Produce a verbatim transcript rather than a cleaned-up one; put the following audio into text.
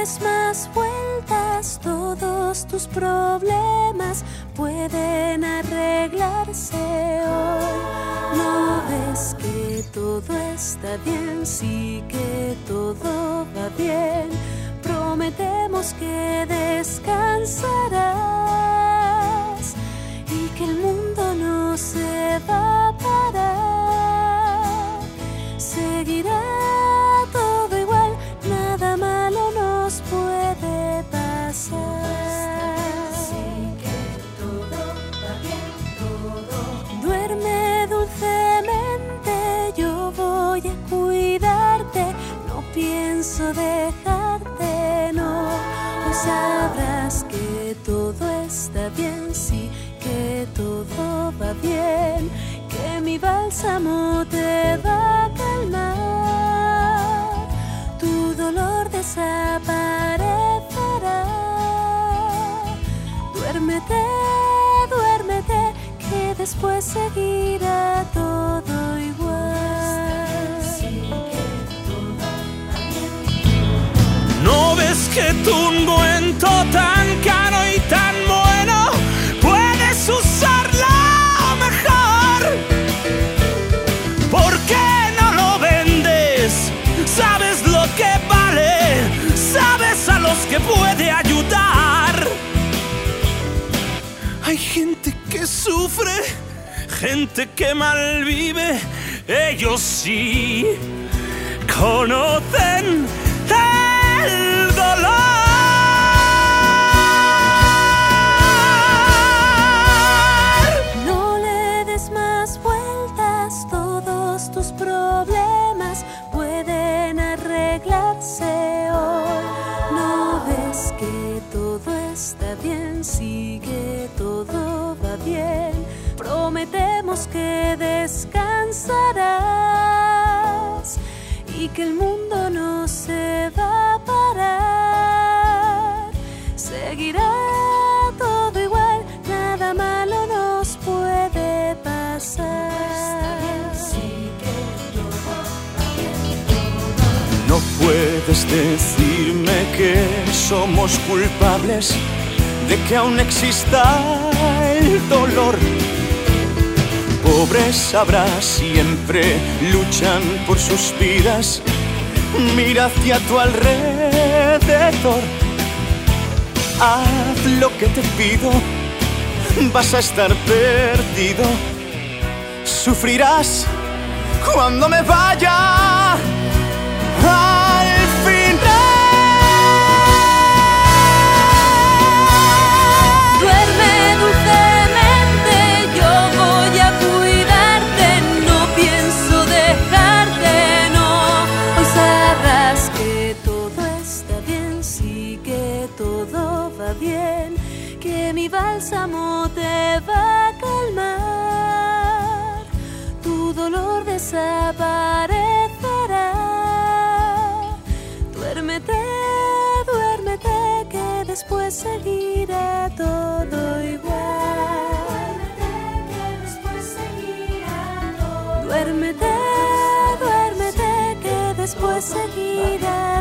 des más vueltas, todos tus problemas pueden arreglarse hoy. ¿No ves que todo está bien? Sí que todo va bien. Prometemos que descansarás y que el mundo no se va a parar. Seguirá todo igual, nada malo nos puede pasar. Sí que todo va bien, todo. Duerme dulcemente, yo voy a cuidarte. No pienso dejarte, no. Hoy sabrás que todo está bien, sí que todo va bien. Que mi bálsamo te va a calmar, tu dolor desaparecerá. Duérmete, duérmete, que después seguirá todo igual. Sí que todo va bien. ¿No ves que tu ungüento tan caro y tan bueno puedes usarlo mejor? ¿Por qué no lo vendes? ¿Sabes lo que vale? ¿Sabes a los que puede ayudar? Hay gente que sufre, gente que malvive. Ellos sí conocen el dolor. No le des más vueltas, todos tus problemas pueden arreglarse hoy. ¿No ves que todo está bien? Sí que todo va bien. Prometemos que descansarás y que el mundo no se va a parar. Seguirá todo igual, nada malo nos puede pasar. Sí que todo va bien, todo. No puedes decirme que somos culpables de que aún exista el dolor. Pobres habrá siempre, luchan por sus vidas. Mira hacia tu alrededor. Haz lo que te pido, vas a estar perdido. Sufrirás cuando me vaya al final. Duerme dulcemente, yo voy a cuidarte. No pienso dejarte, no. Hoy sabrás que todo está bien, sí que todo va bien. Que mi bálsamo te va a calmar, tu dolor desaparecerá. Duérmete, duérmete, que después seguirá todo igual. Duérmete, duérmete, que después seguirá.